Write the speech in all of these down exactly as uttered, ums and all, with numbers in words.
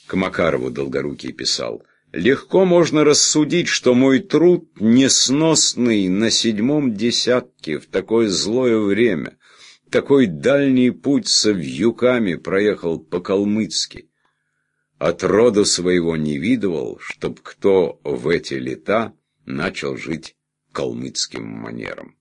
К Макарову Долгорукий писал: «Легко можно рассудить, что мой труд несносный на седьмом десятке в такое злое время, такой дальний путь со вьюками проехал по-калмыцки. От рода своего не видывал, чтоб кто в эти лета начал жить калмыцким манером».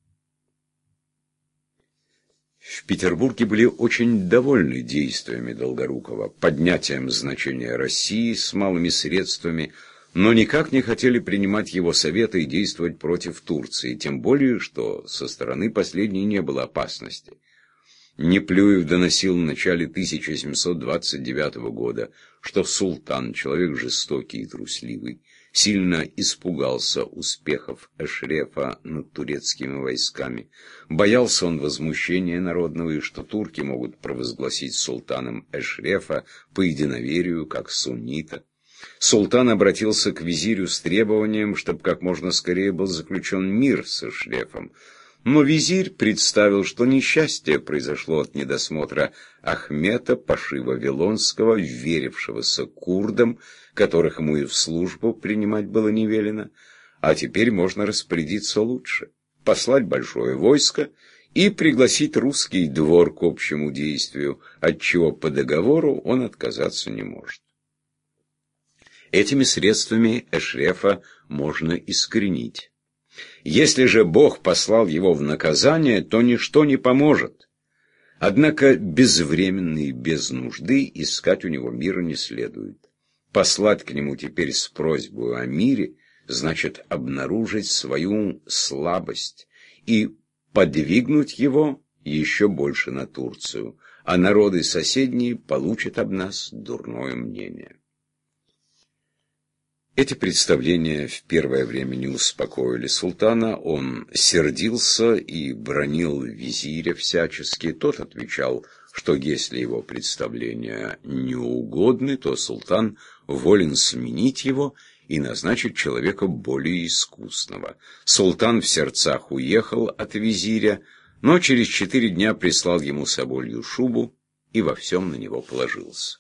В Петербурге были очень довольны действиями Долгорукова, поднятием значения России с малыми средствами, но никак не хотели принимать его советы и действовать против Турции, тем более, что со стороны последней не было опасности. Неплюев доносил в начале тысяча семьсот двадцать девятого года, что султан, человек жестокий и трусливый, сильно испугался успехов Эшрефа над турецкими войсками. Боялся он возмущения народного, и что турки могут провозгласить султаном Эшрефа по единоверию, как суннита. Султан обратился к визирю с требованием, чтобы как можно скорее был заключен мир с Эшрефом. Но визирь представил, что несчастье произошло от недосмотра Ахмета Паши Вавилонского, верившегося курдам, которых ему и в службу принимать было не велено, а теперь можно распорядиться лучше, послать большое войско и пригласить русский двор к общему действию, отчего по договору он отказаться не может. Этими средствами Эшрефа можно искоренить. Если же Бог послал его в наказание, то ничто не поможет. Однако безвременно и без нужды искать у него мира не следует. Послать к нему теперь с просьбой о мире значит обнаружить свою слабость и подвигнуть его еще больше на Турцию, а народы соседние получат об нас дурное мнение. Эти представления в первое время не успокоили султана, он сердился и бранил визиря всячески. Тот отвечал, что если его представления не угодны, то султан волен сменить его и назначить человека более искусного. Султан в сердцах уехал от визиря, но через четыре дня прислал ему соболью шубу и во всем на него положился.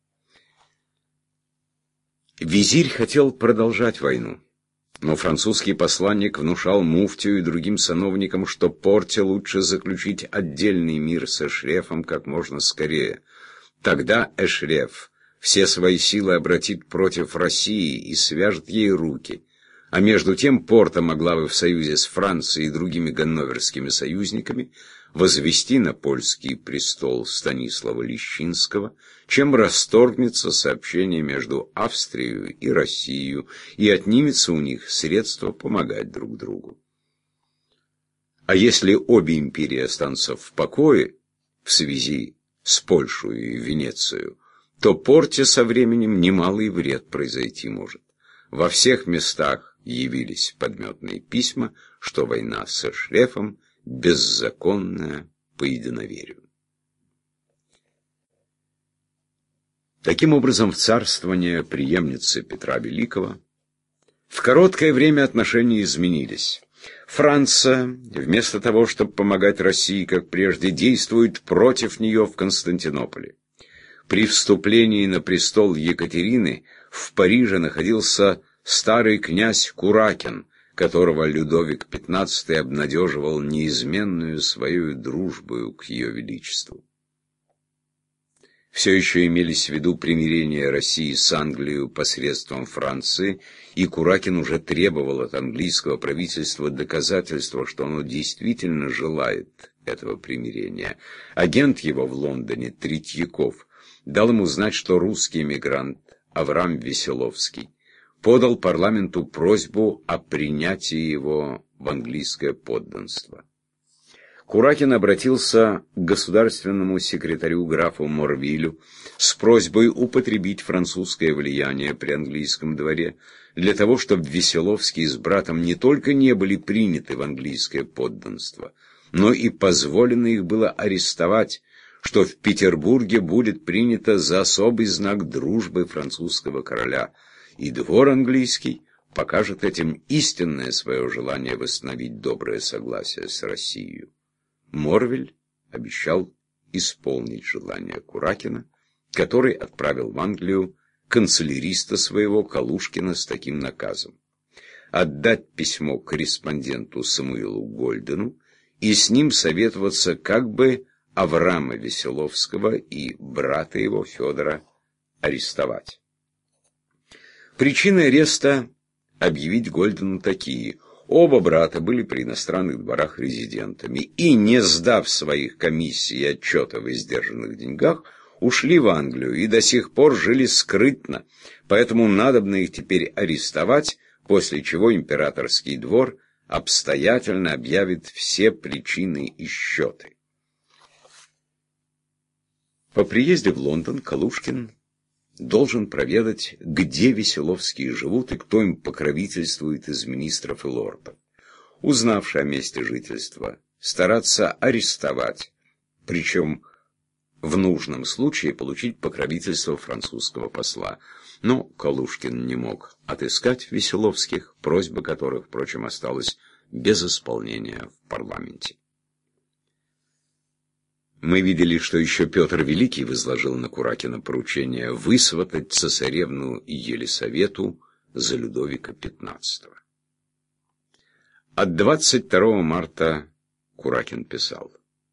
Визирь хотел продолжать войну, но французский посланник внушал муфтию и другим сановникам, что Порте лучше заключить отдельный мир с Эшрефом как можно скорее. Тогда Эшреф все свои силы обратит против России и свяжет ей руки, а между тем Порта могла бы в союзе с Францией и другими ганноверскими союзниками возвести на польский престол Станислава Лещинского, чем расторгнется сообщение между Австрией и Россией и отнимется у них средства помогать друг другу. А если обе империи останутся в покое в связи с Польшей и Венецией, то Порте со временем немалый вред произойти может. Во всех местах явились подметные письма, что война с Эшрефом беззаконная по единоверию. Таким образом, в царствование преемницы Петра Великого в короткое время отношения изменились. Франция, вместо того, чтобы помогать России, как прежде, действует против нее в Константинополе. При вступлении на престол Екатерины в Париже находился старый князь Куракин, которого Людовик пятнадцатый обнадеживал неизменную свою дружбою к ее величеству. Все еще имелись в виду примирение России с Англией посредством Франции, и Куракин уже требовал от английского правительства доказательства, что оно действительно желает этого примирения. Агент его в Лондоне, Третьяков, дал ему знать, что русский эмигрант Авраам Веселовский подал парламенту просьбу о принятии его в английское подданство. Куракин обратился к государственному секретарю графу Морвилю с просьбой употребить французское влияние при английском дворе для того, чтобы Веселовский с братом не только не были приняты в английское подданство, но и позволено их было арестовать, что в Петербурге будет принято за особый знак дружбы французского короля, и двор английский покажет этим истинное свое желание восстановить доброе согласие с Россией. Морвиль обещал исполнить желание Куракина, который отправил в Англию канцеляриста своего Калушкина с таким наказом: отдать письмо корреспонденту Самуилу Гольдену и с ним советоваться, как бы Авраама Веселовского и брата его Федора арестовать. Причины ареста объявить Гольдену такие: оба брата были при иностранных дворах резидентами и, не сдав своих комиссий и отчета в издержанных деньгах, ушли в Англию и до сих пор жили скрытно, поэтому надобно их теперь арестовать, после чего императорский двор обстоятельно объявит все причины и счеты. По приезде в Лондон Калушкин должен проведать, где Веселовские живут и кто им покровительствует из министров и лордов. Узнавши о месте жительства, стараться арестовать, причем в нужном случае получить покровительство французского посла. Но Калушкин не мог отыскать Веселовских, просьба которых, впрочем, осталась без исполнения в парламенте. Мы видели, что еще Петр Великий возложил на Куракина поручение высватать цесаревну Елисавету за Людовика пятнадцатого. От двадцать второго марта Куракин писал: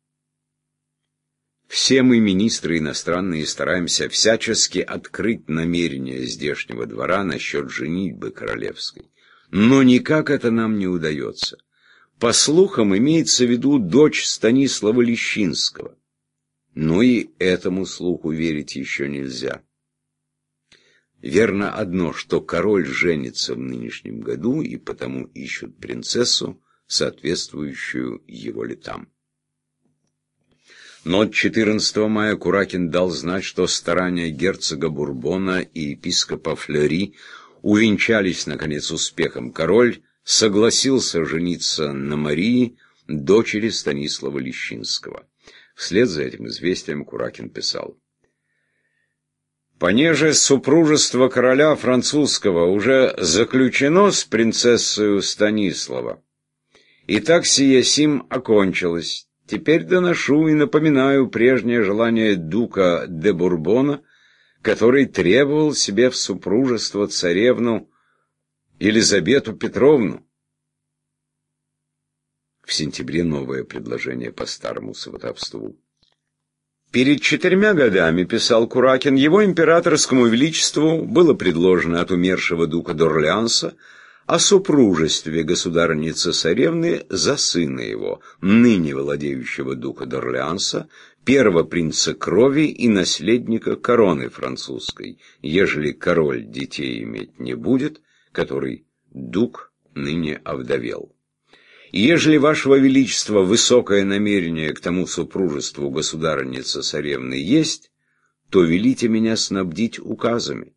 «Все мы, министры иностранные, стараемся всячески открыть намерения здешнего двора насчет женитьбы королевской, но никак это нам не удается. По слухам, имеется в виду дочь Станислава Лещинского. Но и этому слуху верить еще нельзя. Верно одно, что король женится в нынешнем году, и потому ищут принцессу, соответствующую его летам». Но четырнадцатого мая Куракин дал знать, что старания герцога Бурбона и епископа Флери увенчались, наконец, успехом. Король согласился жениться на Марии, дочери Станислава Лещинского. Вслед за этим известием Куракин писал: «Понеже супружество короля французского уже заключено с принцессою Станислава, и так сия сим окончилось, теперь доношу и напоминаю прежнее желание дука де Бурбона, который требовал себе в супружество царевну Елизавету Петровну». В сентябре новое предложение по старому сватовству. «Перед четырьмя годами, — писал Куракин, — его императорскому величеству было предложено от умершего дука d'Орлеанса о супружестве государыни-цесаревны за сына его, ныне владеющего дука d'Орлеанса, первого принца крови и наследника короны французской, ежели король детей иметь не будет, который дук ныне овдовел. И ежели вашего величества высокое намерение к тому супружеству государыни-цесаревны есть, то велите меня снабдить указами.